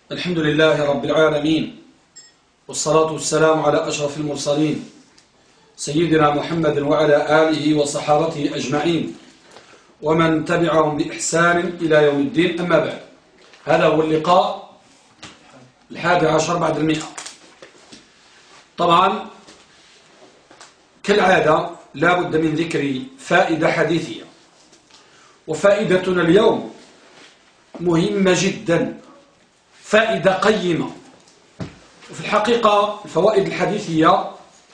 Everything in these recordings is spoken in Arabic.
الحمد لله رب العالمين، والصلاة والسلام على أشرف المرسلين سيدنا محمد وعلى آله وصحابته أجمعين ومن تبعهم بإحسان إلى يوم الدين. أما بعد، هذا هو اللقاء 11 بعد 100. طبعا كالعادة لا بد من ذكر فائدة حديثية، وفائدتنا اليوم مهمة جدا، فائدة قيمة. وفي الحقيقة الفوائد الحديثية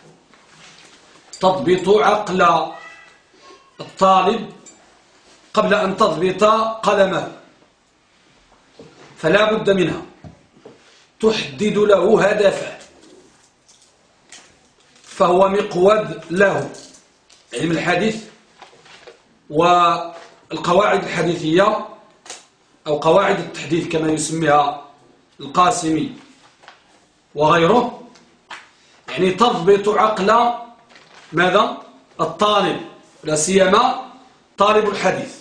تضبط عقل الطالب قبل أن تضبط قلمه، فلا بد منها، تحدد له هدفه، فهو مقود له. علم الحديث والقواعد الحديثية أو قواعد التحديث كما يسميها القاسمي وغيره، يعني تضبط عقل ماذا؟ الطالب، لا سيما طالب الحديث.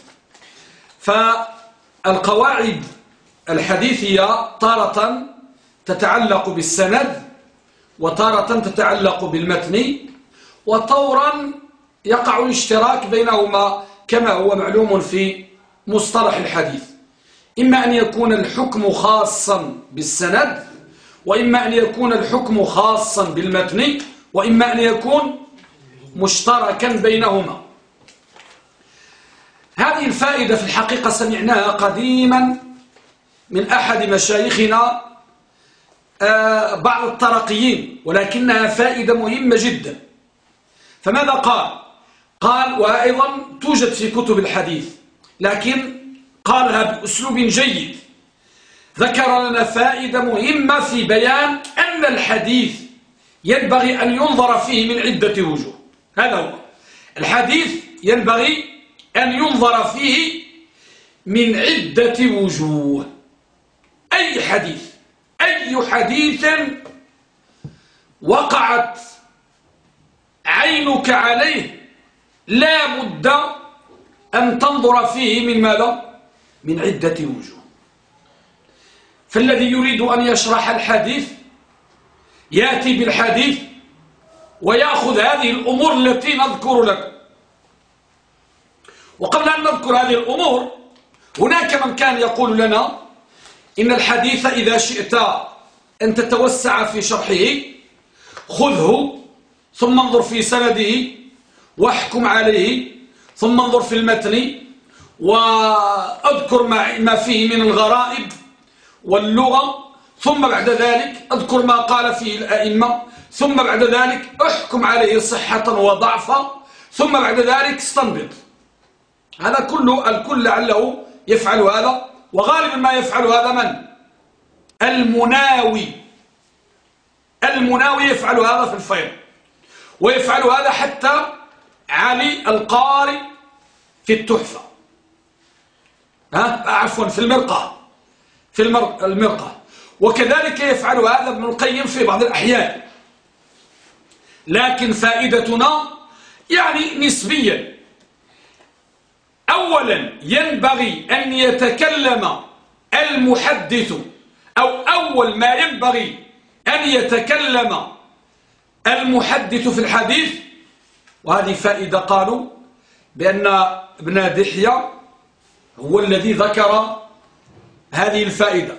فالقواعد الحديثية تارة تتعلق بالسند، وتارة تتعلق بالمتن، وطورا يقع الاشتراك بينهما كما هو معلوم في مصطلح الحديث، إما أن يكون الحكم خاصا بالسند، وإما أن يكون الحكم خاصا بالمتن، وإما أن يكون مشتركا بينهما. هذه الفائدة في الحقيقة سمعناها قديما من أحد مشايخنا بعض الطرقيين، ولكنها فائدة مهمة جدا. فماذا قال؟ قال، وأيضا توجد في كتب الحديث، لكن قالها بأسلوب جيد. ذكر لنا فائدة مهمة في بيان أن الحديث ينبغي أن ينظر فيه من عدة وجوه. هذا هو الحديث، ينبغي أن ينظر فيه من عدة وجوه. أي حديث وقعت عينك عليه لا بد أن تنظر فيه من ماذا؟ من عدة وجوه. فالذي يريد أن يشرح الحديث يأتي بالحديث ويأخذ هذه الأمور التي نذكر لك. وقبل أن نذكر هذه الأمور، هناك من كان يقول لنا إن الحديث إذا شئت أن تتوسع في شرحه خذه ثم انظر في سنده واحكم عليه، ثم انظر في المتن وأذكر ما فيه من الغرائب واللغة، ثم بعد ذلك أذكر ما قال فيه الأئمة، ثم بعد ذلك أحكم عليه صحة وضعفا، ثم بعد ذلك استنبط. هذا كله الكل لعله يفعل هذا، وغالبا ما يفعل هذا من؟ المناوي يفعل هذا في الفيض، ويفعل هذا حتى علي القاري في التحفة، عفوا في المرقة، وكذلك يفعل هذا ابن القيم في بعض الأحيان. لكن فائدتنا يعني نسبيا. أولا ينبغي أن يتكلم المحدث، أو أول ما ينبغي أن يتكلم المحدث في الحديث، وهذه فائدة قالوا بأن ابن دحية هو الذي ذكر هذه الفائدة.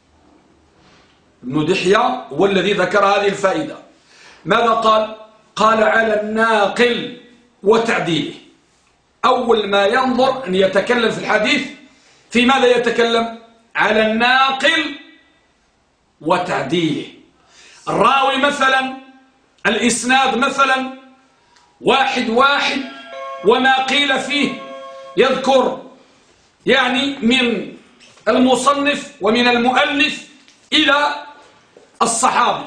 ابن دحية هو الذي ذكر هذه الفائدة. ماذا قال؟ قال على الناقل وتعديله. أول ما ينظر أن يتكلم في الحديث في ماذا يتكلم؟ على الناقل وتعديله. الراوي مثلا، الإسناد مثلا، واحد وما قيل فيه، يذكر يعني من المصنف ومن المؤلف إلى الصحابي،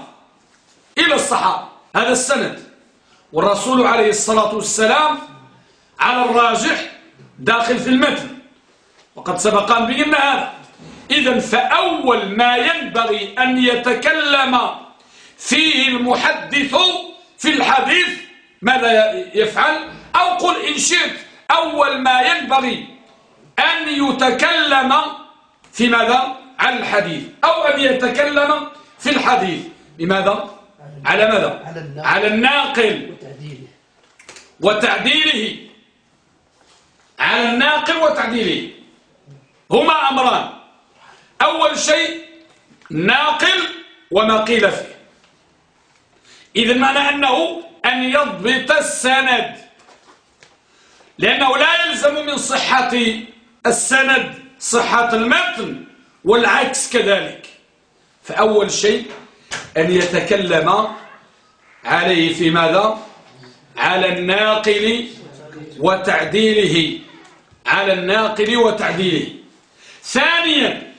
هذا السند. والرسول عليه الصلاة والسلام على الراجح داخل في المتن، وقد سبق أن بينا هذا. إذن فأول ما ينبغي أن يتكلم فيه المحدث في الحديث ماذا يفعل؟ أو قل إن شئت أول ما ينبغي أن يتكلم في ماذا؟ على الحديث أو أن يتكلم في الحديث. بماذا؟ على ماذا؟ على الناقل وتعديله. على الناقل وتعديله هما أمران. أول شيء ناقل وما قيل فيه. إذن معنى أنه أن يضبط السند، لأنه لا يلزم من صحة السند صحة المتن والعكس كذلك. فأول شيء أن يتكلم عليه في ماذا؟ على الناقل وتعديله. على الناقل وتعديله. ثانيا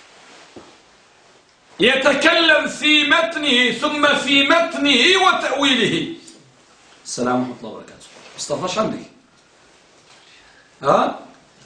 يتكلم في متنه ثم في متنه وتأويله. السلام ورحمة الله وبركاته. مصطفى شندي ها؟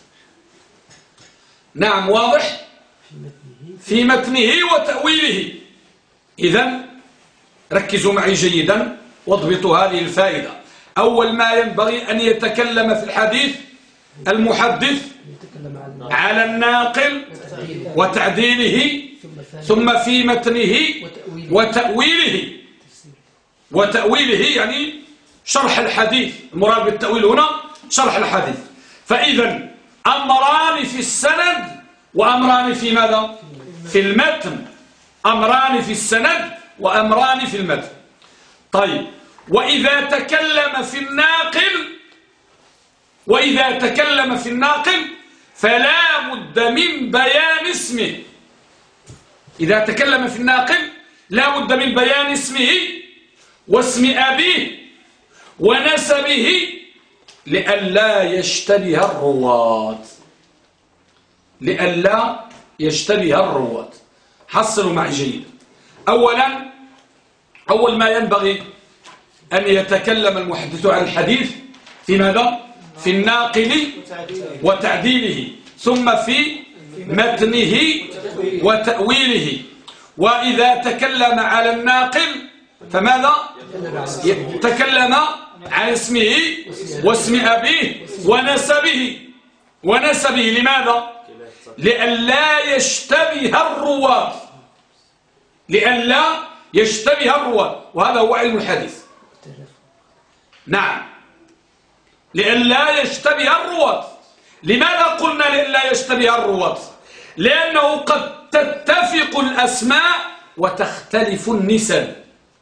نعم واضح. في متنه وتأويله. إذن ركزوا معي جيدا واضبطوا هذه الفائدة. أول ما ينبغي أن يتكلم في الحديث المحدث على الناقل وتعديله ثم في متنه وتأويله. وتأويله يعني شرح الحديث. المراد بالتأويل هنا شرح الحديث. فإذا أمران في السند وأمران في ماذا؟ في المتن. أمران في السند وأمران في المتن. طيب وإذا تكلم في الناقل فلا بد من بيان اسمه. إذا تكلم في الناقل لا بد من بيان اسمه واسم أبيه ونسبه لئلا يشتبه الرواة. لئلا يشتبه الرواة. حصلوا معي جيدا. أولا أول ما ينبغي أن يتكلم المحدث عن الحديث في ماذا؟ في الناقل وتعديله ثم في متنه وتأويله. وإذا تكلم على الناقل فماذا؟ تكلم عن اسمه واسم أبيه ونسبه. لماذا؟ لئلا يشتبه الرواة. لئلا يشتبه الرواة. وهذا هو علم الحديث. نعم لئلا يشتبه الرواة. لماذا قلنا لئلا يشتبه الرواة؟ لأنه قد تتفق الأسماء وتختلف النسب.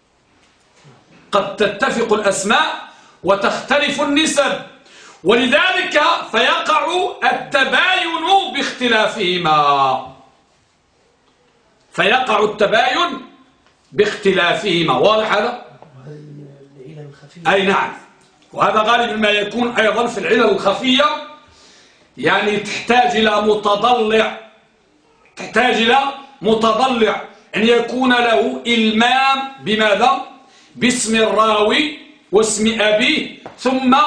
قد تتفق الأسماء وتختلف النسب، ولذلك فيقع التباين باختلافهما. فيقع التباين باختلافهما. واضح هذا؟ أي نعم. وهذا غالبا ما يكون أيضا في العلل الخفية، يعني تحتاج إلى متضلع أن يكون له إلمام بماذا؟ باسم الراوي واسم أبيه ثم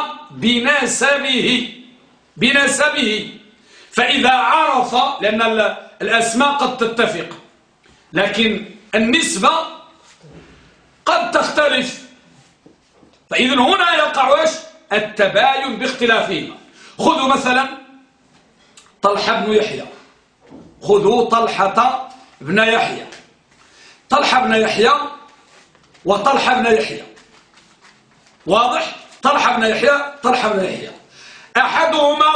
بنسبه. فإذا عرف، لأن الأسماء قد تتفق لكن النسبة قد تختلف، فإذن هنا يقع التباين باختلافهما. خذوا مثلا طلحة بن يحيى. خذوا طلحة بن يحيى. طلحة بن يحيى وطلحة بن يحيى. واضح؟ طلحة بن يحيى أحدهما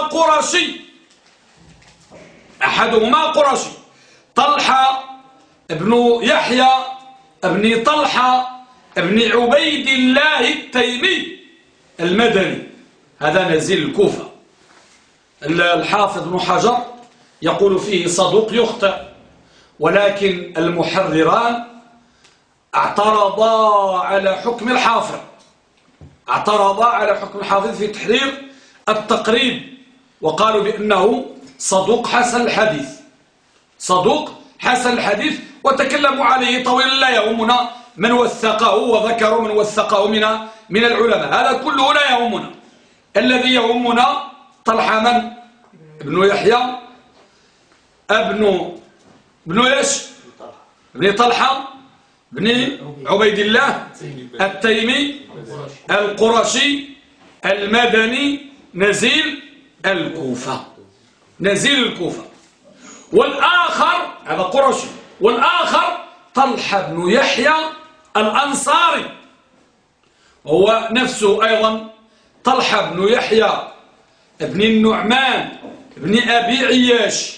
قرشي. طلحة بن يحيى ابن طلحة ابن عبيد الله التيمي المدني، هذا نزيل الكوفة. الحافظ بن حجر يقول فيه صدوق يخطئ، ولكن المحرران اعترضا على حكم الحافظ. في تحرير التقريب، وقالوا بأنه صدوق حسن الحديث، وتكلموا عليه طويلا. لا يهمنا من وثقه، وذكروا من وثقه من العلماء. هذا كله لا يهمنا. الذي يهمنا طلحة من؟ ابن يحيى ابن طلحة بن عبيد الله التيمي القرشي المدني نزيل الكوفة. والآخر هذا قرشي، والآخر طلحة بن يحيى الأنصاري، هو نفسه أيضا طلحة بن يحيى بن النعمان بن أبي عياش.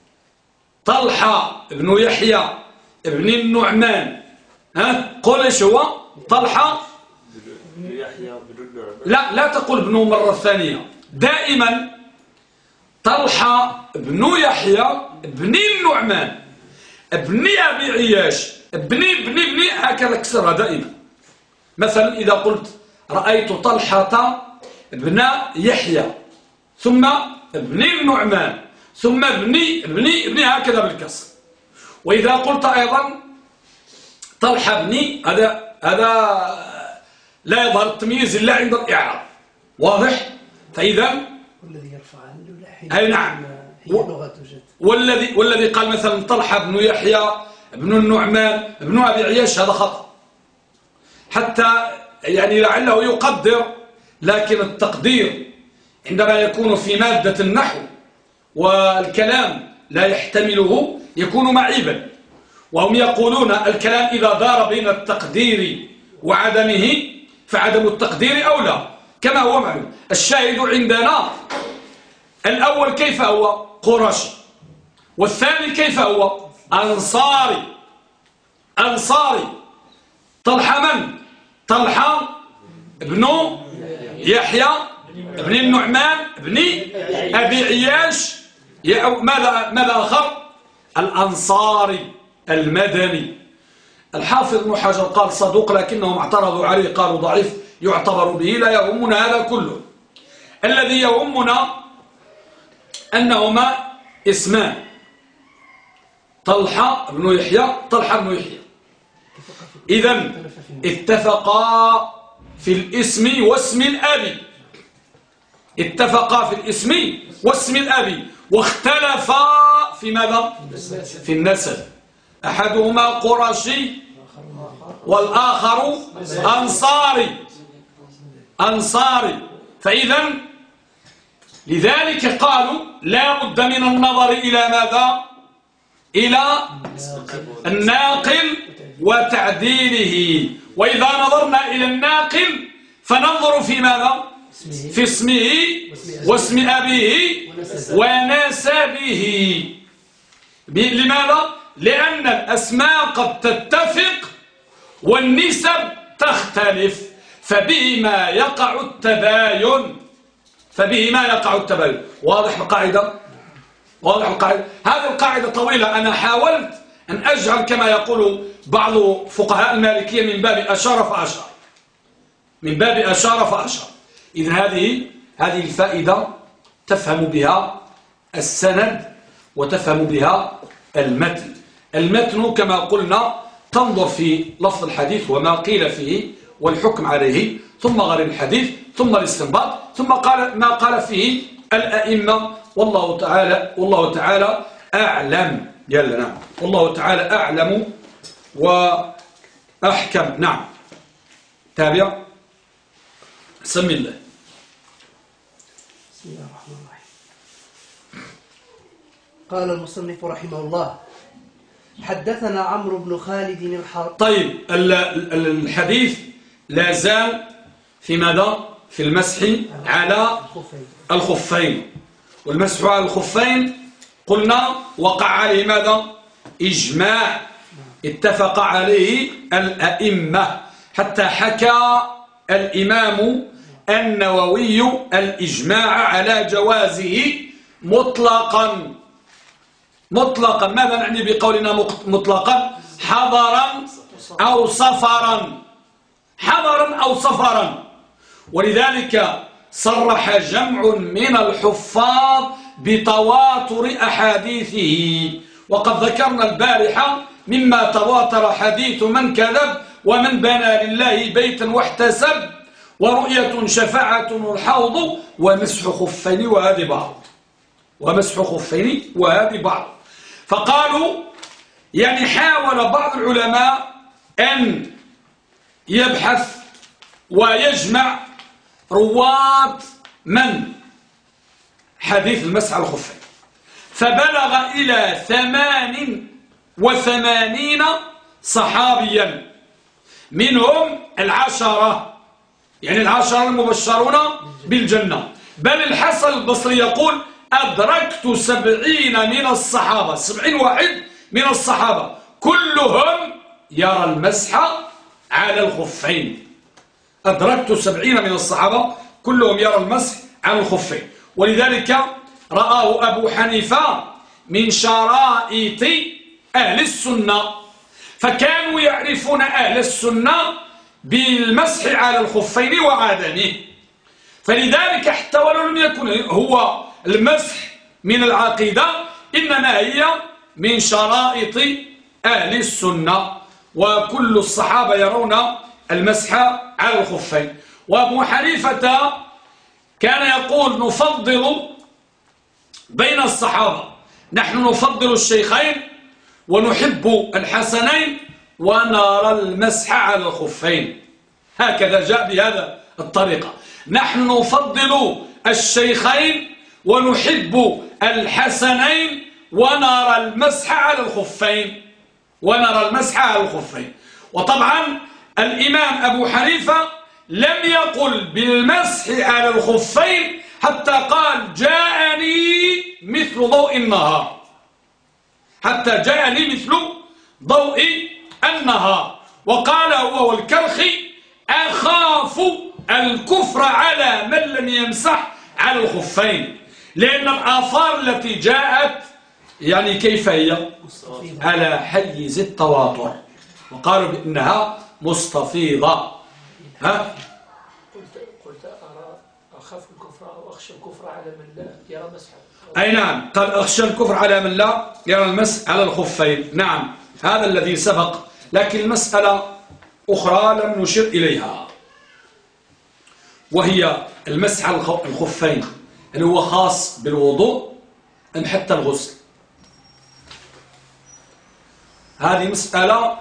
طلحة بن يحيى بن النعمان، قل ايش هو؟ طلحة بن يحيى بن النعمان، لا تقول ابنه مرة ثانية، دائما طلحة بن يحيى بن النعمان ابن أبي عياش ابن هكذا كسرها دائما. مثلا إذا قلت رأيت طلحة ابن يحيى ثم ابن النعمان ثم ابن هكذا بالكسر. وإذا قلت أيضا طلحة ابن، هذا لا يظهر التمييز إلا عند الإعراب، واضح؟ فإذا والذي يرفع عنه أي نعم، هي لغة جد. والذي قال مثلا طلحة بن يحيى ابن النعمان ابن أبي عياش هذا خطأ، حتى يعني لعله يقدر، لكن التقدير عندما يكون في مادة النحو والكلام لا يحتمله يكون معيبا. وهم يقولون الكلام إذا دار بين التقدير وعدمه فعدم التقدير أولى، كما هو معلوم. الشاهد عندنا الأول كيف هو؟ قرشي، والثاني كيف هو؟ أنصاري. طلحة من؟ طلحة ابن يحيى ابن النعمان ابن أبي عياش. ماذا آخر؟ الأنصاري المدني. الحافظ ابن حجر قال صدوق، لكنهم اعترضوا عليه قالوا ضعيف يعتبر به. لا يهمنا هذا كله، الذي يهمنا أنهما اسمان، طلحة بن يحيى. إذن اتفقا في الاسم واسم الأب، اتفقا في الاسم واسم الأب، واختلفا في ماذا؟ في النسب. أحدهما قرشي والآخر أنصاري. فإذا لذلك قالوا لا بد من النظر إلى ماذا؟ إلى الناقل وتعديله. وإذا نظرنا إلى الناقل فننظر في ماذا؟ في اسمه واسم أبيه ونسبه. لماذا؟ لأن الأسماء قد تتفق والنسب تختلف، فبهما يقع التباين. واضح القاعدة؟ هذه القاعدة طويلة، أنا حاولت أن أجعل كما يقول بعض فقهاء المالكية من باب أشار فأشار. إذن هذه الفائدة تفهم بها السند وتفهم بها المتن كما قلنا تنظر في لفظ الحديث وما قيل فيه والحكم عليه، ثم غير الحديث، ثم الاستنباط، ثم ما قال فيه الأئمة. والله تعالى أعلم. يلا نعم، والله تعالى أعلم وأحكم. نعم، تابع. سمي الله. بسم الله الرحمن الرحيم. قال المصنف رحمه الله: حدثنا عمرو بن خالد الحرب. طيب، الحديث لا زال في ماذا؟ في المسح على الخفين. والمسح على الخفين قلنا وقع عليه ماذا؟ إجماع، اتفق عليه الأئمة، حتى حكى الإمام النووي الإجماع على جوازه مطلقا. ماذا نعني بقولنا مطلقا؟ حضرا أو سفرا. ولذلك صرح جمع من الحفاظ بتواتر أحاديثه. وقد ذكرنا البارحة مما تواتر حديث من كذب ومن بنى لله بيتا واحتسب ورؤية شفاعة الحوض ومسح خفين وهذه بعض. فقالوا يعني حاول بعض العلماء أن يبحث ويجمع رواة من حديث المسح على الخفين، فبلغ إلى 88 صحابيا، منهم 10، يعني 10 المبشرون بالجنة. بل الحسن البصري يقول أدركت 70 من الصحابة، 70 واحد من الصحابة كلهم يرى المسح على الخفين. أدركت 70 من الصحابة كلهم يرى المسح على الخفين. ولذلك رآه أبو حنيفة من شرائط أهل السنة، فكانوا يعرفون أهل السنة بالمسح على الخفين وعدمه. فلذلك حتى ولو لم يكن هو المسح من العقيدة، إنما هي من شرائط أهل السنة، وكل الصحابة يرون المسح على الخفين. وأبو حنيفة كان يقول نفضل بين الصحابة، نحن نفضل الشيخين ونحب الحسنين ونرى المسح على الخفين. هكذا جاء بهذا الطريقة، نحن نفضل الشيخين ونحب الحسنين ونرى المسح على الخفين، ونرى المسح على الخفين. وطبعا الإمام أبو حنيفة لم يقل بالمسح على الخفين حتى قال جاءني مثل ضوء النهار، حتى جاءني مثل ضوء النهار. وقال هو والكرخي أخاف الكفر على من لم يمسح على الخفين، لأن الآثار التي جاءت يعني كيف هي على حيز التواتر، وقالوا بأنها مستفيضة. ها؟ قلت أخاف الكفر أو أخشى الكفر على من لا يرى مسح. أي نعم، قال أخشى الكفر على من لا يرى المسح على الخفين. نعم، هذا الذي سبق. لكن المسألة أخرى لم نشر إليها، وهي المسح على الخفين، اللي هو خاص بالوضوء أم حتى الغسل. هذه مسألة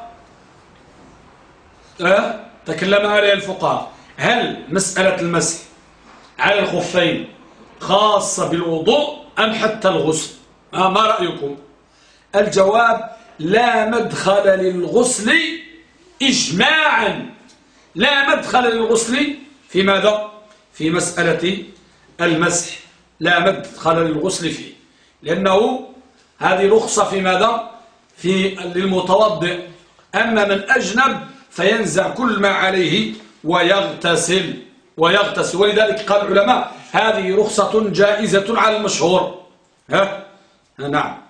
تكلم عليها الفقهاء. هل مسألة المسح على الخفين خاصة بالوضوء أم حتى الغسل؟ ما رأيكم؟ الجواب لا مدخل للغسل إجماعا، لا مدخل للغسل في ماذا؟ في مسألة المسح لا مدخل للغسل فيه، لأنه هذه رخصة في ماذا؟ في للمتوضئ. أما من أجنب فينزع كل ما عليه ويغتسل. ولذلك قال العلماء هذه رخصة جائزة على المشهور. نعم.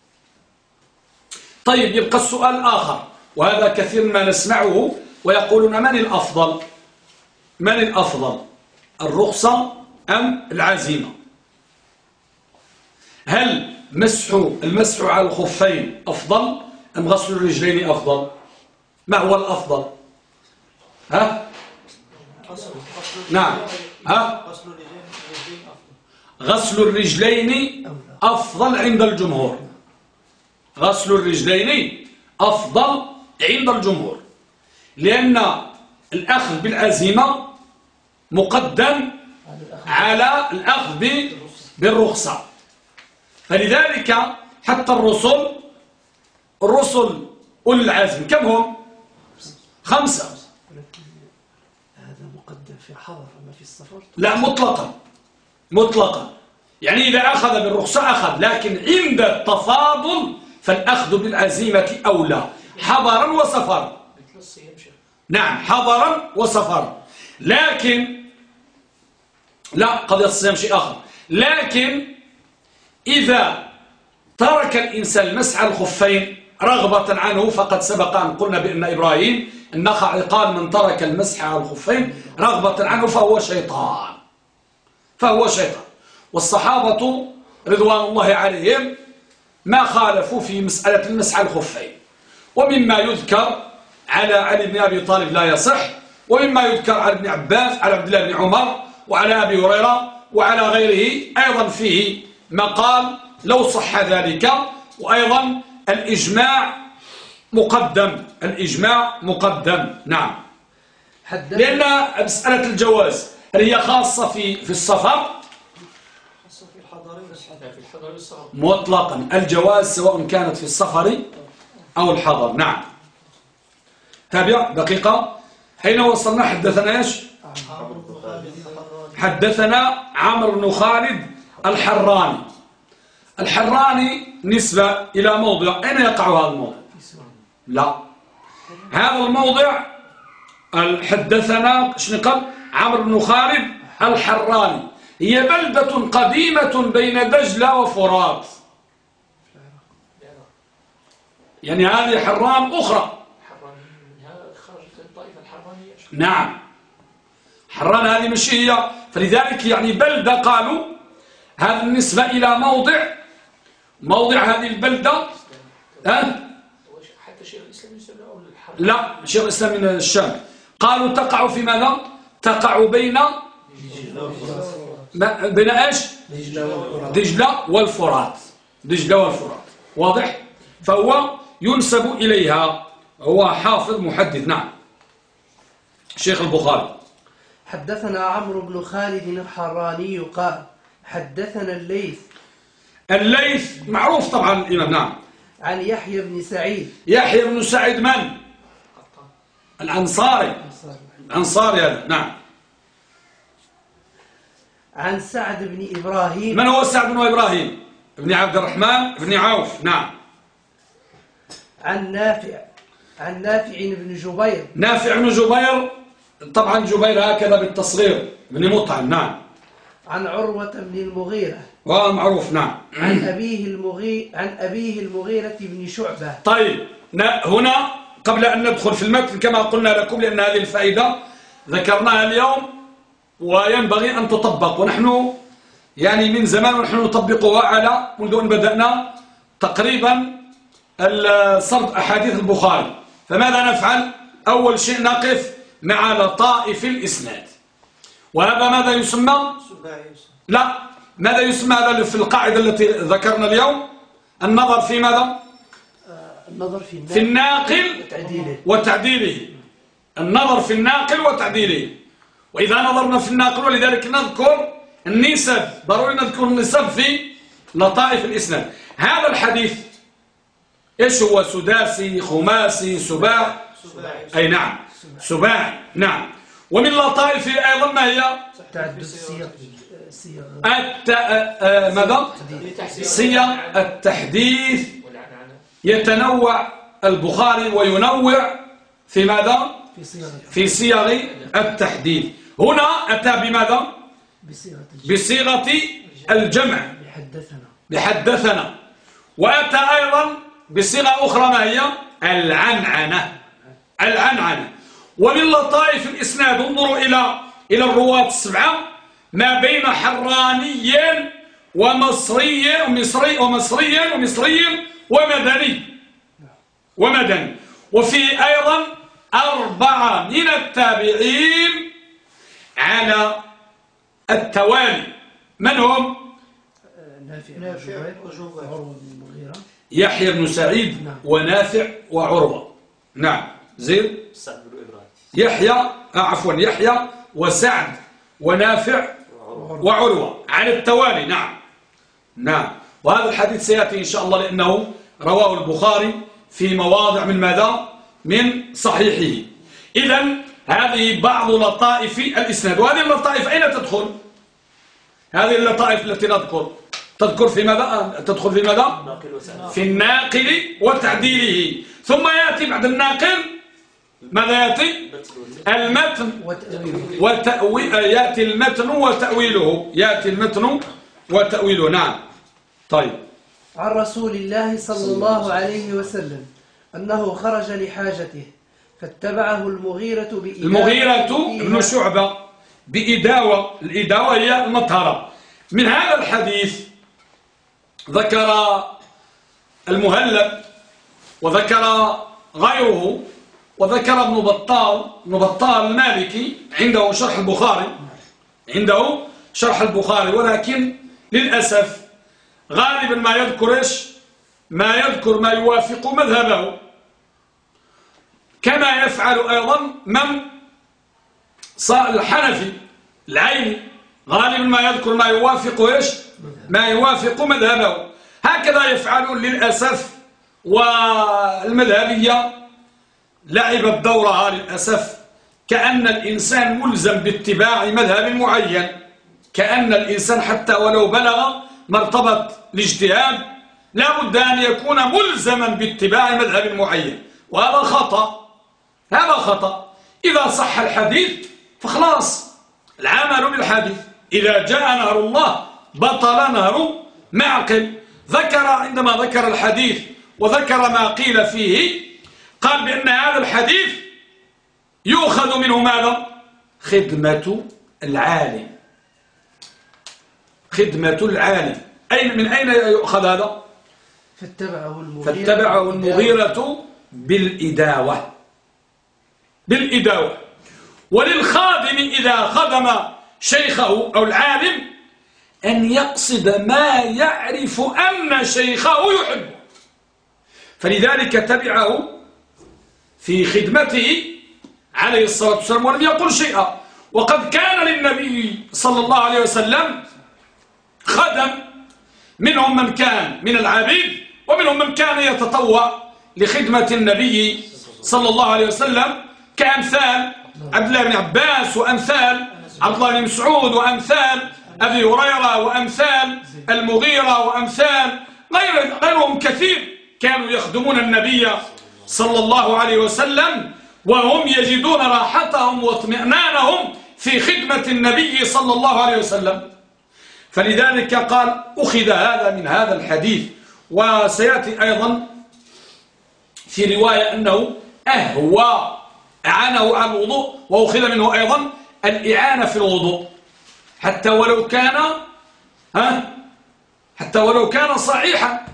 طيب، يبقى السؤال الآخر، وهذا كثير ما نسمعه، ويقولون من الأفضل؟ من الأفضل، الرخصة أم العزيمة؟ هل المسح على الخفين أفضل أم غسل الرجلين أفضل؟ ما هو الأفضل؟ نعم. غسل الرجلين أفضل عند الجمهور. غسل الرجلين أفضل عند الجمهور، لأن الأخذ بالعزيمة مقدم على الأخذ بالرخصة. فلذلك حتى الرسل أولي العزم كم هم؟ 5. هذا مقدم في الحضر أما في السفر لا، مطلقا. يعني إذا أخذ بالرخصة أخذ، لكن عند التفاضل فالأخذ بالعزيمة أولى، حضرا وسفرا. نعم، حضرا وسفرا. لكن لا، قضية الصيام شيء آخر. لكن إذا ترك الإنسان المسح على الخفين رغبة عنه، فقد سبق أن قلنا بأن إبراهيم النخعي قال من ترك المسح على الخفين رغبة عنه فهو شيطان. والصحابة رضوان الله عليهم ما خالفوا في مسألة المسح على الخفين. ومما يذكر على علي بن أبي طالب لا يصح، ومما يذكر على ابن عباس، على عبد الله بن عمر، وعلى أبي هريرة، وعلى غيره أيضا فيه مقال لو صح ذلك. وأيضا الإجماع مقدم. نعم. لأن مسألة الجواز هل هي خاصة في السفر؟ خاصة في الحضر، مطلقا الجواز سواء كانت في السفر أو الحضر. نعم. تابع دقيقة. حين وصلنا حدثنا ايش؟ حدثنا عمرو بن خالد الحراني. الحراني نسبة إلى موضع. أين يقع هذا الموضع؟ لا، هذا الموضع حدثنا شنقل عمرو بن خالد الحراني. هي بلدة قديمة بين دجلة وفرات، يعني هذه حران أخرى. نعم، حران هذه مش هي، فلذلك يعني بلدة قالوا هذه النسبة إلى موضع هذه البلدة. حتى شيخ الإسلام يسمى لا، شيخ الإسلام من الشام. قالوا تقع في ماذا؟ تقع بين ايش؟ دجلة والفرات. دجلة والفرات، واضح؟ فهو ينسب إليها، هو حافظ محدث. نعم. شيخ البخاري حدثنا عمرو بن خالد الحراني قال حدثنا الليث معروف طبعا الإمام. نعم. عن يحيى بن سعيد. يحيى بن سعيد من؟ الأنصاري هذا. نعم. عن سعد بن إبراهيم. من هو سعد بن إبراهيم؟ ابن عبد الرحمن بن عوف. نعم. عن نافع بن جبير. نافع بن جبير، طبعا جبير هكذا بالتصغير، بن مطعم. نعم. عن عروة بن المغيرة، معروف. نعم. عن أبيه المغيرة بن شعبة. طيب، هنا قبل أن ندخل في المتن كما قلنا لكم، لأن هذه الفائدة ذكرناها اليوم وينبغي أن تطبق، ونحن يعني من زمان ونحن نطبقها على منذ أن بدأنا تقريبا سرد أحاديث البخاري. فماذا نفعل؟ أول شيء نقف مع لطائف الإسناد، وهذا ماذا يسمى؟ لا، ماذا يسمى هذا في القاعدة التي ذكرنا اليوم؟ النظر في ماذا؟ النظر في الناقل وتعديله. النظر في الناقل وتعديله. وإذا نظرنا في الناقل، ولذلك نذكر النسب، ضروري نذكر النسب في لطائف الإسناد. هذا الحديث إيش هو؟ سداسي، خماسي، سباع؟ أي نعم، سباع. نعم. ومن لطائفه أيضا ما هي؟ تعدد الصيغ. ماذا؟ صيغ التحديث. يتنوع البخاري وينوع في ماذا؟ في صيغ التحديث. هنا أتى بماذا؟ بصيغة الجمع، بحدثنا. وأتى أيضا بصيغة أخرى ما هي؟ العنعنة. ومن لطائف الإسناد انظروا إلى الرواة السبعة، ما بين حراني ومصري ومدني. وفي أيضا 4 من التابعين على التوالي. من هم؟ يحيى بن سعيد ونافع وعروة. نعم. زيد يحيى وسعد ونافع وعروة على التوالي. نعم. وهذا الحديث سيأتي إن شاء الله، لأنه رواه البخاري في مواضع من ماذا؟ من صحيحه. إذن هذه بعض لطائف الإسناد. وهذه اللطائف أين تدخل؟ هذه اللطائف التي تذكر في ماذا؟ تدخل في ماذا؟ في الناقل وتعديله. ثم يأتي بعد الناقل ماذا يأتي؟ المتن يأتي المتن وتأويله. نعم. طيب. عن رسول الله صلى الله عليه وسلم أنه خرج لحاجته فاتبعه المغيرة بن شعبة بإداوة. الإداوة هي المطهرة. من هذا الحديث ذكر المهلب وذكر غيره وذكر ابن بطال المالكي عنده شرح البخاري، ولكن للأسف غالبا ما يذكر ما يوافق مذهبه، كما يفعل أيضا من الحنفي العيني غالبا ما يذكر ما يوافق إيش؟ ما يوافق مذهبه. هكذا يفعلون للأسف. والمذهبية لعبت دورها للأسف، كأن الإنسان ملزم باتباع مذهب معين، كأن الإنسان حتى ولو بلغ مرتبة الاجتهاد لا بد أن يكون ملزما باتباع مذهب معين، وهذا خطأ. هذا خطأ. إذا صح الحديث فخلاص العمل بالحديث. إذا جاء نهر الله بطل نهر معقل. عندما ذكر الحديث وذكر ما قيل فيه قال بأن هذا الحديث يؤخذ منه ماذا؟ خدمة العالم. خدمة العالم. من أين يؤخذ هذا؟ فاتبعه المغيرة بالإداوة. بالإداوة. وللخادم إذا خدم شيخه أو العالم أن يقصد ما يعرف أن شيخه يحبه، فلذلك تبعه في خدمته عليه الصلاة والسلام ولم يقل شيئا. وقد كان للنبي صلى الله عليه وسلم خدم، منهم من كان من العبيد ومنهم من كان يتطوع لخدمة النبي صلى الله عليه وسلم، كأمثال عبد الله بن عباس وأمثال عبد الله بن مسعود وأمثال أبي هريرة وأمثال المغيرة وأمثال غيرهم كثير كانوا يخدمون النبي صلى الله عليه وسلم وهم يجدون راحتهم واطمئنانهم في خدمة النبي صلى الله عليه وسلم. فلذلك قال أخذ هذا من هذا الحديث. وسيأتي أيضا في رواية أنه أعانه على الوضوء، وأخذ منه أيضا الإعانة في الوضوء حتى ولو كان صحيحا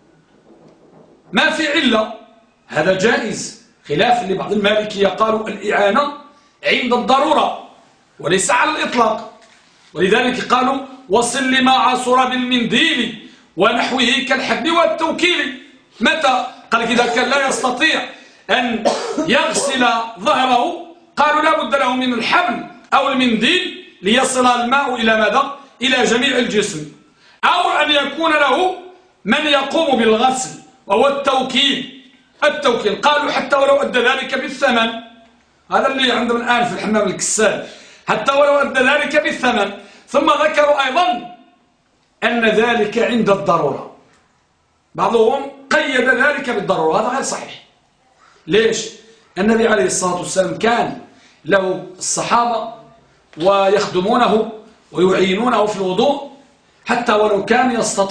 ما في علة، هذا جائز، خلاف لبعض المالكية قالوا الإعانة عند الضرورة وليس على الإطلاق. ولذلك قالوا وصل لما عصر بالمنديل ونحوه كالحبل والتوكيل. متى؟ قال إذا كان لا يستطيع أن يغسل ظهره قالوا لا بد له من الحبل أو المنديل ليصل الماء إلى ماذا؟ إلى جميع الجسم، أو أن يكون له من يقوم بالغسل وهو التوكيل. قالوا حتى ولو أدى ذلك بالثمن، هذا اللي عندهم الآن في الحمام الكسال، حتى ولو أدى ذلك بالثمن. ثم ذكروا أيضا أن ذلك عند الضرورة، بعضهم قيد ذلك بالضرورة، هذا غير صحيح. ليش؟ النبي عليه الصلاة والسلام كان له الصحابة ويخدمونه ويعينونه في الوضوء حتى ولو كان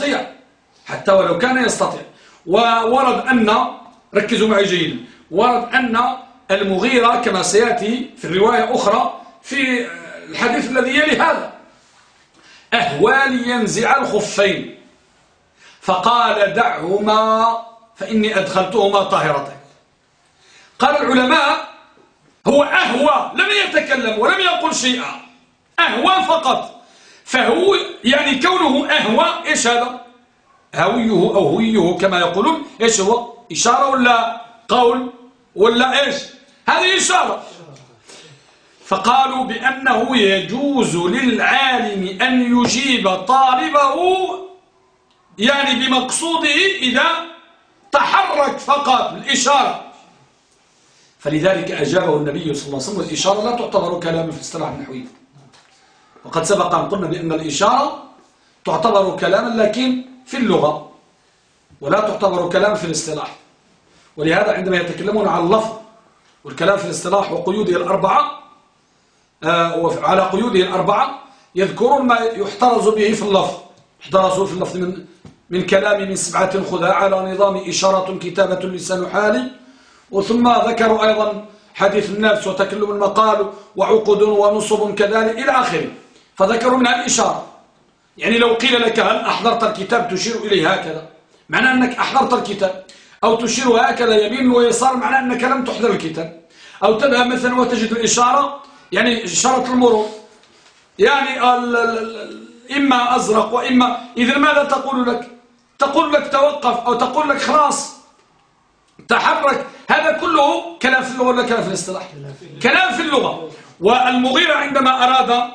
يستطيع. وورد أن، ركزوا معي جيدا، ورد أن المغيرة كما سيأتي في الرواية أخرى في الحديث الذي يلي هذا أهوى لينزع الخفين فقال دعهما فإني أدخلتهما طاهرتين. قال العلماء هو أهوى، لم يتكلم ولم يقل شيئا، أهوى فقط. فهو يعني كونه أهوى إيش هذا؟ هويه أو هويه كما يقولون، إيش هو؟ إشارة ولا قول ولا إيش؟ هذه إشارة. فقالوا بأنه يجوز للعالم أن يجيب طالبه يعني بمقصوده إذا تحرك فقط بالإشارة. فلذلك أجابه النبي صلى الله عليه وسلم. والإشارة لا تعتبر كلاما في الاصطلاح النحوي، وقد سبق أن قلنا بأن الإشارة تعتبر كلاما لكن في اللغة ولا تعتبر كلاما في الاصطلاح. ولهذا عندما يتكلمون عن اللفظ والكلام في الاصطلاح وقيوده الأربعة، وعلى قيوده الأربعة يذكرون ما يحترز به في اللفظ. احترزوا في اللفظ من كلام من 7 خذها على نظام إشارة كتابة لسان حالي. وثم ذكروا أيضا حديث النفس وتكلم المقال وعقد ونصب كذلك إلى آخره. فذكروا منها الإشارة، يعني لو قيل لك هل أحضرت الكتاب تشير إليه هكذا معناه أنك أحضرت الكتاب، أو تشير هكذا يمين ويسار معناه أنك لم تحضر الكتاب، أو تذهب مثلا وتجد الإشارة يعني إشارة المرور يعني إما أزرق وإما، إذا ماذا تقول لك؟ تقول لك توقف أو تقول لك خلاص تحرك. هذا كله كلام في اللغة ولا كلام في الاصطلاح؟ كلام في اللغة. والمغيرة عندما أراد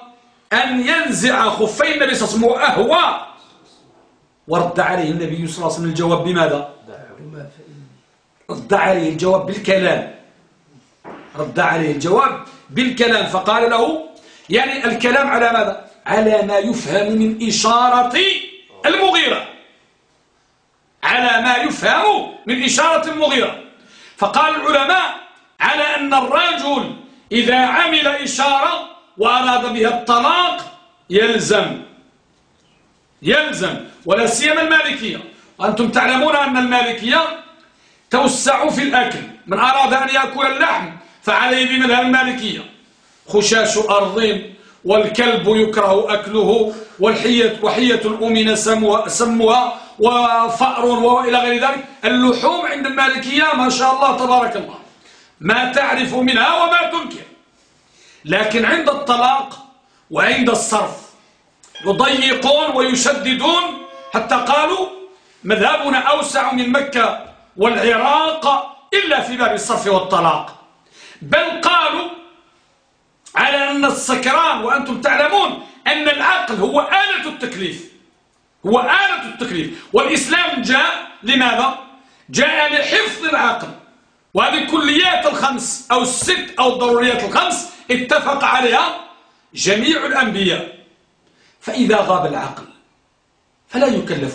أن ينزع خفي النبي صلى الله عليه وسلم أهوى، ورد عليه النبي صلى الله عليه وسلم الجواب بماذا؟ رد عليه الجواب بالكلام، رد عليه الجواب بالكلام، فقال له يعني الكلام على ماذا؟ على ما يفهم من إشارة المغيرة، على ما يفهم من إشارة المغيرة. فقال العلماء على أن الرجل إذا عمل إشارة وأراد بها الطلاق يلزم، ولا سيما المالكية. وأنتم تعلمون أن المالكية توسع في الأكل، من أراد أن يأكل اللحم فعليه بمذهب المالكية، خشاش أرض والكلب يكره أكله وحية الأم سمها وفأر وإلى غير ذلك. اللحوم عند المالكية ما شاء الله تبارك الله ما تعرف منها وما تنكر، لكن عند الطلاق وعند الصرف يضيقون ويشددون، حتى قالوا مذهبنا أوسع من مكة والعراق إلا في باب الصرف والطلاق. بل قالوا على أن السكران، وأنتم تعلمون أن العقل هو آلة التكليف، هو آلة التكليف، والإسلام جاء لماذا؟ جاء لحفظ العقل، وهذه الكليات الخمس أو الست أو الضروريات الخمس اتفق عليها جميع الأنبياء. فإذا غاب العقل فلا يكلف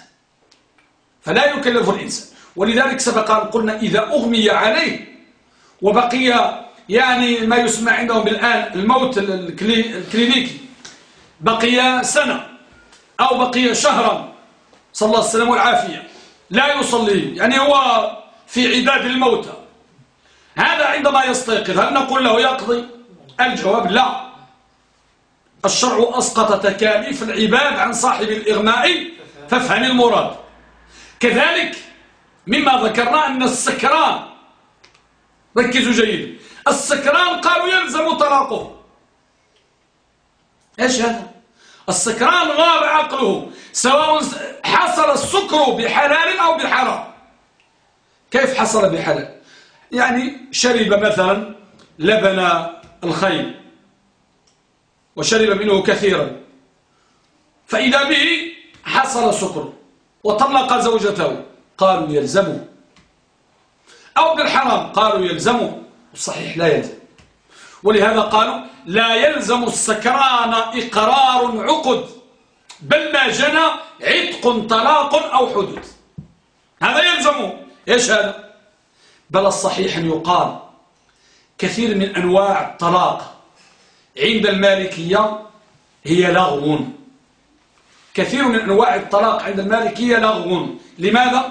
الإنسان، ولذلك سبق أن قلنا إذا أغمي عليه وبقي يعني ما يسمى عندهم بالآن الموت الكلينيكي، بقي سنة أو بقي شهرا، صلى الله عليه وسلم والعافية، لا يصلي، يعني هو في عداد الموتى، هذا عندما يستيقظ هل نقول له يقضي؟ الجواب لا، الشرع أسقط تكاليف العباد عن صاحب الإغماء فافهم المراد. كذلك مما ذكرنا أن السكران، ركزوا جيدا، السكران قالوا يلزم طلاقه. ايش هذا؟ السكران غاب عقله، سواء حصل السكر بحلال أو بحرام. كيف حصل بحلال؟ يعني شرب مثلا لبن الخيل وشرب منه كثيرا، فإذا به حصل سكر وطلق زوجته، قالوا يلزمه. أو بالحرام قالوا يلزمه، الصحيح لا يلزم. ولهذا قالوا لا يلزم السكران إقرار عقد، بل ما جنى عتق طلاق أو حدود، هذا يلزمه. إيش هذا؟ بل الصحيح أن يقال كثير من أنواع الطلاق عند المالكية هي لغو، كثير من أنواع الطلاق عند المالكية لغو. لماذا؟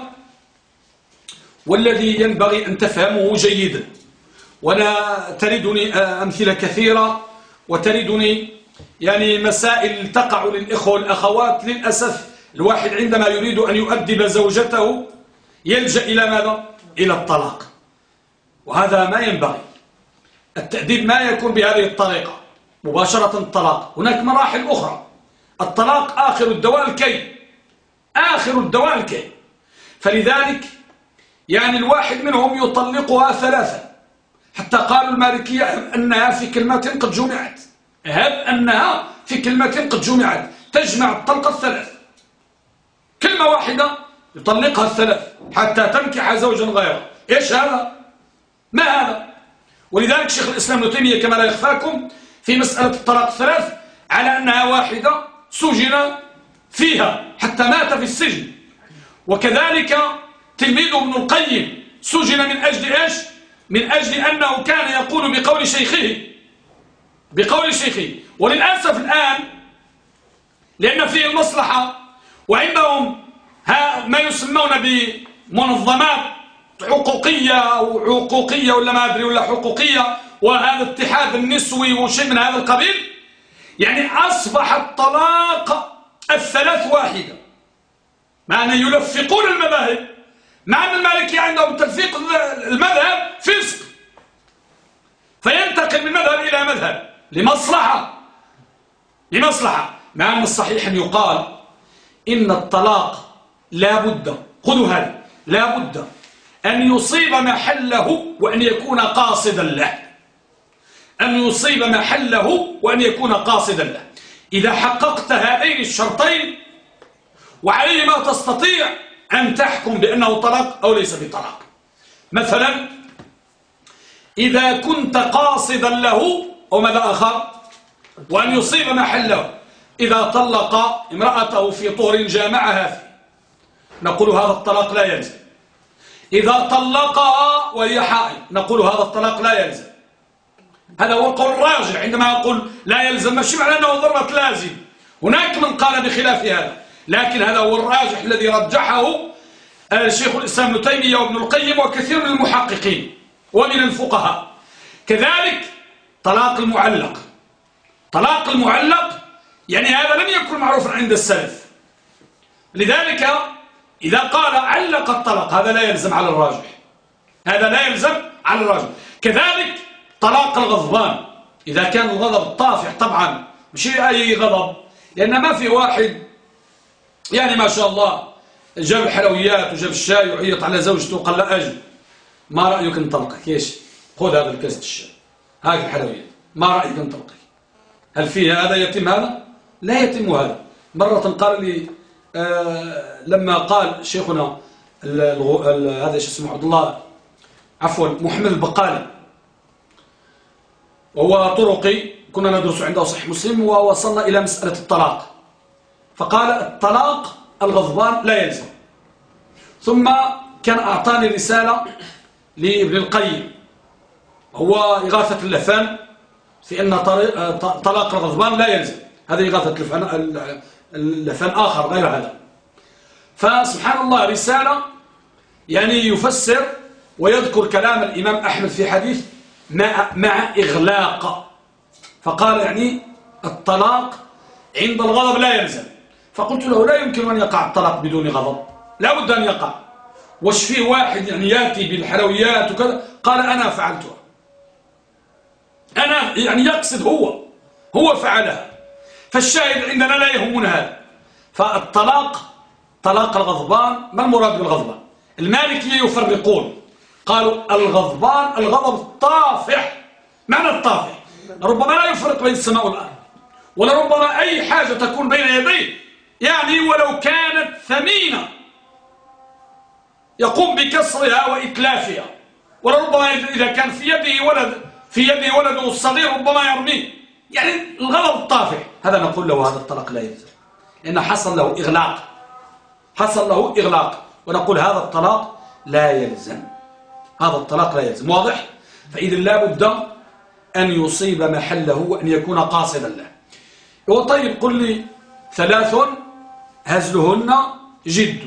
والذي ينبغي أن تفهمه جيدا، ولا تردني أمثلة كثيرة وتردني يعني مسائل تقع للإخوة والأخوات. للأسف الواحد عندما يريد أن يؤدب زوجته يلجأ إلى ماذا؟ إلى الطلاق، وهذا ما ينبغي. التأديب ما يكون بهذه الطريقة مباشرة الطلاق، هناك مراحل أخرى. الطلاق آخر الدواء الكي، آخر الدواء الكي. فلذلك يعني الواحد منهم يطلقها ثلاثة، حتى قالوا المالكية أنها في كلمة قد جمعت، أنها في كلمة قد جمعت، تجمع الطلقة الثلاث، كلمة واحدة يطلقها الثلاث حتى تنكح زوجا غيره. إيش هذا؟ ما هذا؟ ولذلك شيخ الإسلام ابن تيمية كما لا يخفاكم في مسألة الطلاق الثلاث على أنها واحدة سجن فيها حتى مات في السجن، وكذلك تلميذه ابن القيم سجن من أجل إيش؟ من أجل أنه كان يقول بقول شيخه. وللأسف الآن لأن فيه المصلحة، وعندهم ما يسمون بمنظمات حقوقية أو عقوقية ولا ما أدري ولا حقوقية، وهذا اتحاد النسوي وشيء من هذا القبيل، يعني أصبح الطلاق الثلاث واحدة، مع أن يلفقون المذاهب، مع أن المالكية عندهم تلفيق المذهب فسق، فينتقل من مذهب إلى مذهب لمصلحة، مع أن الصحيح أن يقال إن الطلاق لا بد، خذوا هذا، لا بد أن يصيب محله وأن يكون قاصدا له. أن يصيب محله وأن يكون قاصدا له. إذا حققت هذين الشرطين وعليه ما تستطيع أن تحكم بأنه طلاق أو ليس بطلاق. مثلا إذا كنت قاصدا له وماذا آخر وأن يصيب محله، إذا طلق امرأته في طهر جامعها فيه نقول هذا الطلاق لا يلزم. إذا طلقها وهي حائض نقول هذا الطلاق لا يلزم. هذا هو القول الراجح. عندما أقول لا يلزم ماشي معنى أنه ضرورة لازم، هناك من قال بخلاف هذا، لكن هذا هو الراجح الذي رجحه الشيخ الإسلام ابن تيمية وابن القيم وكثير من المحققين ومن الفقهاء. كذلك طلاق المعلق. طلاق المعلق يعني هذا لم يكن معروفا عند السلف، لذلك إذا قال علق الطلاق هذا لا يلزم على الراجح، هذا لا يلزم على الراجح. كذلك طلاق الغضبان، إذا كان الغضب طافح طبعا مش أي غضب، لأن ما في واحد يعني ما شاء الله جاب الحلويات وجاب الشاي وعيط على زوجته وقال لا أجل ما رأيك نطلقك، ايش خذ هذا الكاس الشاي هاك الحلويات ما رأيك نطلقك، هل فيه هذا يتم هذا؟ لا يتم هذا. مرة قال لي لما قال شيخنا هذا ايش اسمه عبد الله عفوا محمد البقالي وهو طرقي كنا ندرس عنده صحيح مسلم ووصلنا إلى مسألة الطلاق، فقال الطلاق الغضبان لا يلزم. ثم كان أعطاني رسالة لابن القيم هو إغاثة اللهفان في أن طلاق الغضبان لا يلزم، هذا إغاثة اللهفان آخر غير هذا. فسبحان الله رسالة يعني يفسر ويذكر كلام الإمام أحمد في حديث مع إغلاق، فقال يعني الطلاق عند الغضب لا يلزم. فقلت له لا يمكن أن يقع الطلاق بدون غضب، لا بد أن يقع. وش فيه واحد يعني يأتي بالحلويات وكذا قال أنا فعلتها، أنا يعني يقصد هو فعلها، فالشاهد عندنا لا يهمنا هذا. فالطلاق طلاق الغضبان ما المراد بالغضبان؟ المالكية يفرقون قالوا الغضبان الغضب الطافح. معنى الطافح ربما لا يفرق بين السماء والأرض، ولربما أي حاجة تكون بين يديه يعني ولو كانت ثمينة يقوم بكسرها وإتلافها، ولربما إذا كان في يده ولده الصغير ربما يرميه، يعني الغضب الطافح هذا نقول له هذا الطلاق لا يلزم، لأن حصل له إغلاق، ونقول هذا الطلاق لا يلزم، هذا الطلاق لا يلزم. واضح؟ فإذا لا بد أن يصيب محله وأن يكون قاصدا له. وطيب قل لي 3 هزلهن جد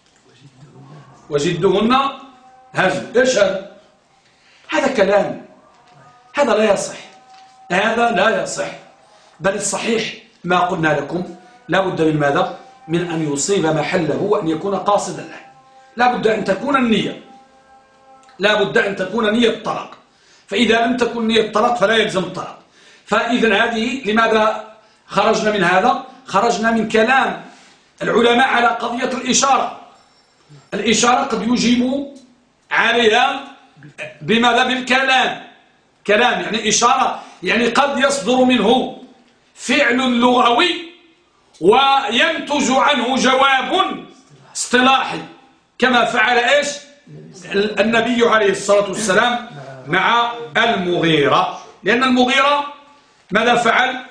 وجدهن هزل، إيش هذا؟ هذا كلام، هذا لا يصح، هذا لا يصح، بل الصحيح ما قلنا لكم لا بد من ماذا؟ من أن يصيب محله وأن يكون قاصدا له. لا بد أن تكون النية، لا بد أن تكون نية الطلاق، فإذا لم تكن نية الطلاق فلا يلزم الطلاق. فإذا هذه لماذا خرجنا من هذا؟ خرجنا من كلام العلماء على قضية الإشارة. الإشارة قد يجيب عليها بماذا؟ بالكلام. كلام يعني إشارة، يعني قد يصدر منه فعل لغوي وينتج عنه جواب اصطلاحي، كما فعل إيش النبي عليه الصلاة والسلام مع المغيرة، لأن المغيرة ماذا فعل؟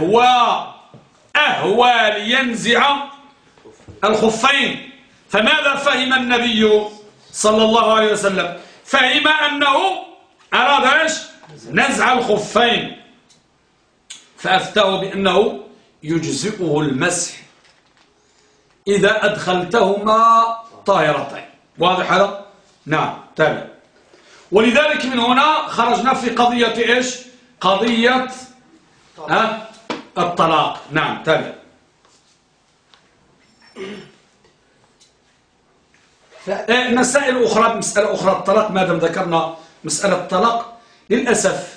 أهوى لينزع الخفين، فماذا فهم النبي صلى الله عليه وسلم؟ فهم أنه أراد إيش؟ نزع الخفين، فأفتاه بأنه يجزئه المسح إذا أدخلتهما طاهرتين. واضح هذا؟ نعم تابع. ولذلك من هنا خرجنا في قضية إيش؟ قضية الطلاق. نعم تابع. مسائل أخرى، مسألة أخرى الطلاق، ما دام ذكرنا مسألة الطلاق للأسف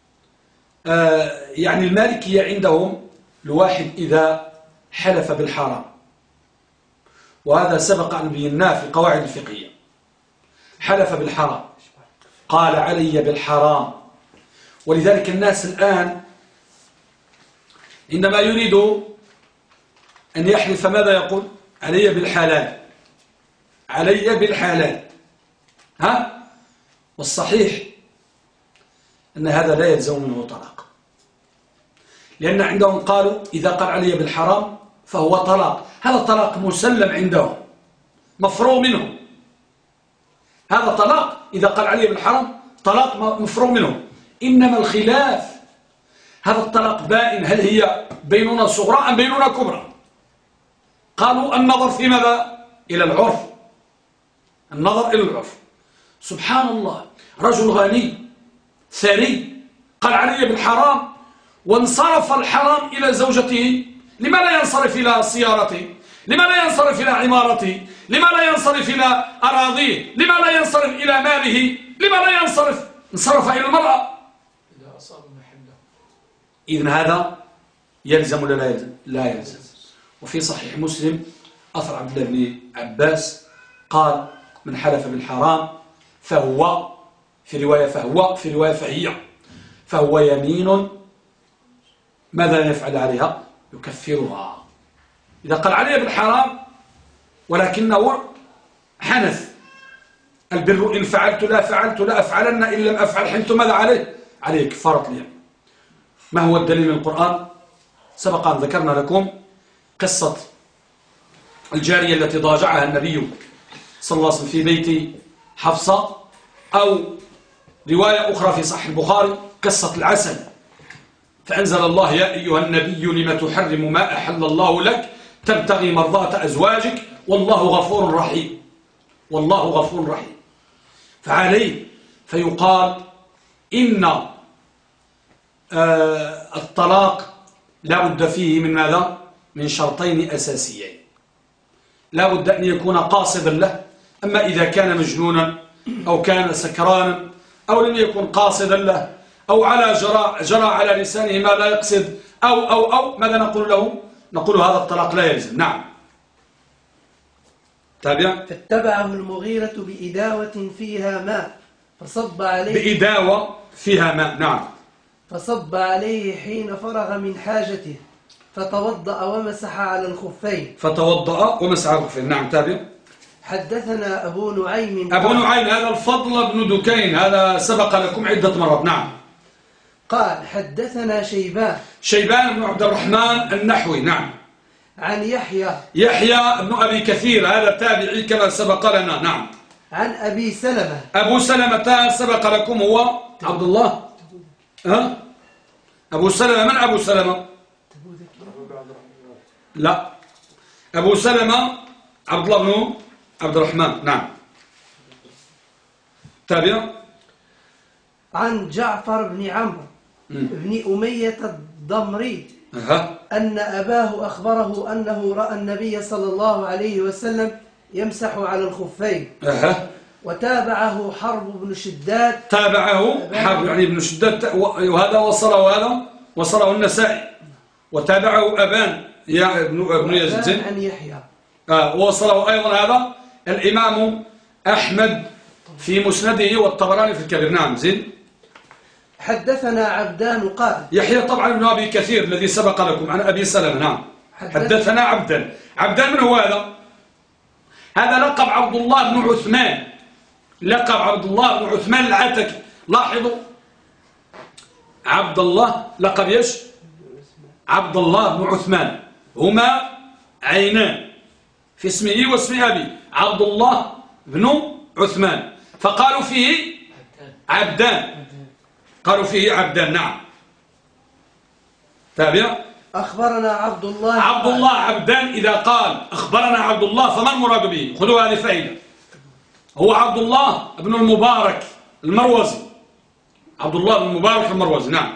يعني المالكية عندهم الواحد إذا حلف بالحرام، وهذا سبق أن بيناه في القواعد الفقهية، حلف بالحرام قال علي بالحرام ولذلك الناس الآن عندما يريد أن يحلف ماذا يقول؟ علي بالحلال، علي بالحلال. ها؟ والصحيح أن هذا لا يلزم منه طلاق، لأن عندهم قالوا إذا قال علي بالحرام فهو طلاق. هذا الطلاق مسلم عندهم، مفروغ منه. هذا طلاق إذا قال علي بالحرام طلاق مفروغ منه. إنما الخلاف هذا الطلاق بائن، هل هي بينونة صغرى أم بينونة كبرى؟ قالوا النظر في ماذا؟ إلى العرف، النظر إلى العرف. سبحان الله، رجل غني ثري قال علي بالحرام وانصرف الحرام إلى زوجته، لما لا ينصرف إلى سيارته؟ لما لا ينصرف إلى عمارته؟ لما لا ينصرف إلى أراضيه؟ لما لا ينصرف إلى ماله؟ لما لا ينصرف؟ انصرف إلى المرأة. إذا أصاب محله. إذن هذا يلزم ولا لا يلزم؟ لا يلزم. وفي صحيح مسلم أثر عبد الله بن عباس قال من حلف بالحرام فهو في رواية فهي فهو يمين ماذا يفعل عليها؟ يكفرها. إذا قال علي بالحرام ولكنه حنث، البر إن فعلت لا فعلت لا أفعلن إن لم أفعل حنت ماذا عليه؟ عليه كفارة اليمين. ما هو الدليل من القرآن؟ سبق أن ذكرنا لكم قصة الجارية التي ضاجعها النبي صلى الله عليه وسلم في بيت حفصة، أو رواية أخرى في صحيح البخاري قصة العسل، فأنزل الله يا أيها النبي لم تحرم ما أحل الله لك تبتغي مرضاة أزواجك والله غفور رحيم، والله غفور رحيم. فعليه فيقال إن الطلاق لا بد فيه من ماذا؟ من شرطين أساسيين، لا بد أن يكون قاصدا له. أما إذا كان مجنونا أو كان سكرانا أو لم يكن قاصدا له أو على جرى على لسانه ما لا يقصد أو ماذا نقول له؟ نقول هذا الطلاق لا يلزم. نعم تابع. فاتبعه المغيرة بإداوة فيها ماء فصب عليه، بإداوة فيها ماء. نعم. فصب عليه حين فرغ من حاجته فتوضأ ومسح على الخفين. فتوضأ ومسح على الخفين. نعم تابع. حدثنا أبو نعيم. أبو نعيم هذا الفضل بن دكين، هذا سبق لكم عدة مرات. نعم. قال حدثنا شيبان بن عبد الرحمن النحوي. نعم. عن يحيى بن أبي كثير، هذا تابعي كما سبق لنا. نعم. عن أبي سلمة. أبو سلمة سبق لكم هو عبد الله. أبو سلمة من أبو سلمة؟ لا، أبو سلمة عبد الله بن عبد الرحمن. نعم تابع. عن جعفر بن عمرو بن أمية الضمري أن أباه أخبره أنه رأى النبي صلى الله عليه وسلم يمسح على الخفين. وتابعه حرب بن شداد. تابعه حرب يعني ابن شداد، وهذا وصله النسائي. وتابعه أبان يا ابن يزيد عن يحيى. وصله أيضا هذا الإمام أحمد في مسنده والطبراني في الكبير. نعم زين. حدثنا عبدان قال. يحيى طبعا ابن أبي كثير الذي سبق لكم عن أبي سلمة. نعم. حدثنا عبدان من هو هذا؟ هذا لقب عبد الله بن عثمان، لقب عبد الله بن عثمان العتكي. لاحظوا عبد الله لقب يش عبد الله بن عثمان، هما عينان في اسمه واسم أبي، عبد الله بن عثمان، فقالوا فيه عبدان، قالوا فيه عبدان. نعم تابع. أخبرنا عبد الله عبدان. إذا قال أخبرنا عبد الله فما المراد به؟ خذوا هذه فائدة. هو عبد الله بن المبارك المروزي، عبد الله بن المبارك المروزي. نعم.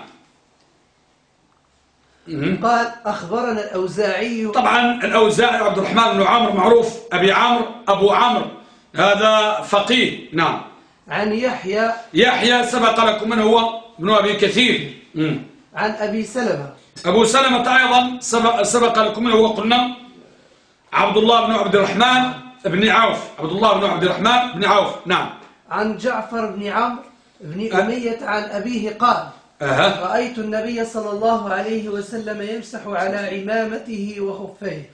قال أخبرنا الأوزاعي. طبعا الأوزاعي عبد الرحمن بن عمرو معروف، أبو عمرو هذا فقيه. نعم. عن يحيى سبق لكم من هو ابن أبي كثير. عن أبي سلمة. أبو سلمة أيضا سبق لكم من هو قلنا عبد الله بن عبد الرحمن بن عوف، عبد الله بن عبد الرحمن بن عوف. نعم. عن جعفر بن عمرو بن أمية عن أبيه قال. رأيت النبي صلى الله عليه وسلم يمسح على عمامته وخفيه.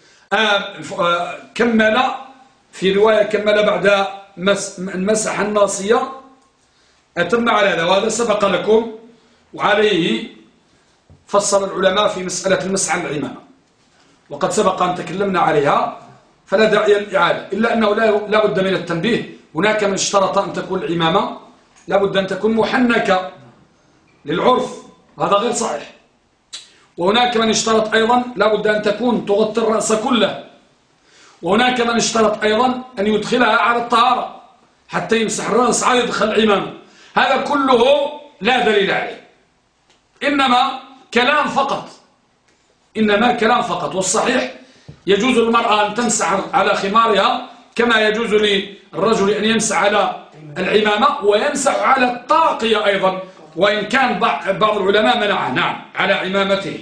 كمل في رواية، كمل بعد مسح الناصية أتم على هذا، وهذا سبق لكم، وعليه فصل العلماء في مسألة المسح على العمامة، وقد سبق أن تكلمنا عليها فلا داعي للإعادة، إلا أنه لا بد من التنبيه. هناك من اشترط أن تكون العمامة لا بد أن تكون محنكة للعرف، وهذا غير صحيح. وهناك من اشترط أيضا لا بد أن تكون تغطي الرأس كله. وهناك من اشترط أيضا أن يدخلها على الطهارة حتى يمسح الرأس على يدخل العمامة. هذا كله لا دليل عليه، إنما كلام فقط، إنما كلام فقط. والصحيح يجوز للمرأة أن تمسح على خمارها كما يجوز للرجل أن يمسح على العمامة، ويمسح على الطاقية أيضا، وإن كان بعض العلماء منعه، نعم، على عمامته.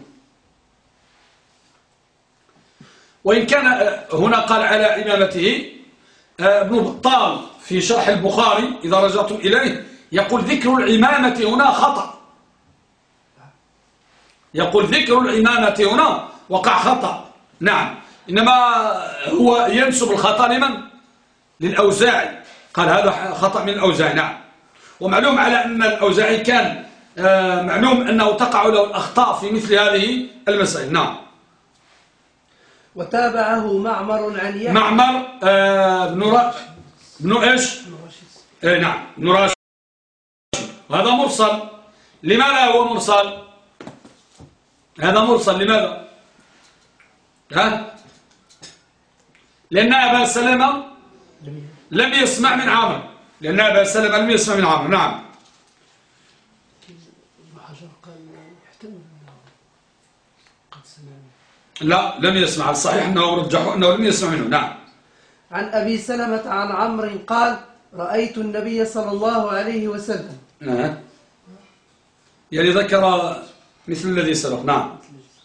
وإن كان هنا قال على عمامته، ابن بطال في شرح البخاري إذا رجعتم إليه يقول ذكر العمامة هنا خطأ، يقول ذكر العمامة هنا وقع خطأ، نعم، إنما هو ينسب الخطأ لمن؟ للأوزاعي، قال هذا خطأ من الأوزاعي، نعم. ومعلوم على أن الأوزاعي كان معلوم أنه تقع له الأخطاء في مثل هذه المسائل، نعم. وتابعه معمر عن يحيى، معمر بن إيش؟ نعم، بن راشد. وهذا مرسل. لماذا هو مرسل؟ هذا مرسل لماذا؟ لأن أبا سلمة لم يسمع من عامر، لأن أبا سلمة لم يسمع من عامر، نعم. لا، لم يسمع، الصحيح أنه رجحوا أنه لم يسمع منه، نعم. عن أبي سلمة عن عمرو قال رأيت النبي صلى الله عليه وسلم. يعني ذكر مثل الذي سبق، نعم.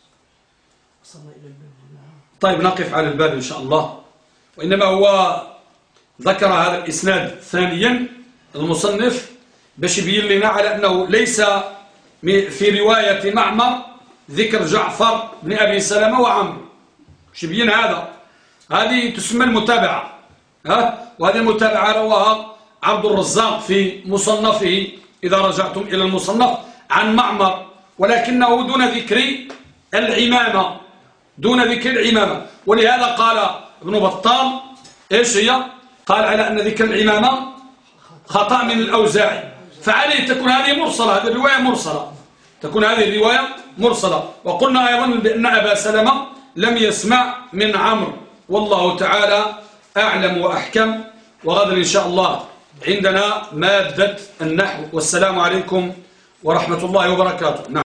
طيب نقف على الباب إن شاء الله. وإنما هو ذكر هذا الإسناد ثانيا المصنف باش يبين لنا على أنه ليس في رواية معمر ذكر جعفر بن أبي سلمة وعمرو، باش يبين هذا. هذه تسمى المتابعة، وهذه المتابعة رواها عبد الرزاق في مصنفه إذا رجعتم إلى المصنف عن معمر، ولكنه دون ذكر العمامة، دون ذكر العمامة. ولهذا قال ابن بطال إيش هي؟ قال على أن ذكر العمامة خطأ من الأوزاعي، فعليه تكون هذه مرسلة، هذه الرواية مرسلة، تكون هذه الرواية مرسلة. وقلنا أيضا بأن أبا سلمة لم يسمع من عمرو، والله تعالى أعلم وأحكم. وغدا إن شاء الله عندنا مادة النحو. والسلام عليكم ورحمة الله وبركاته.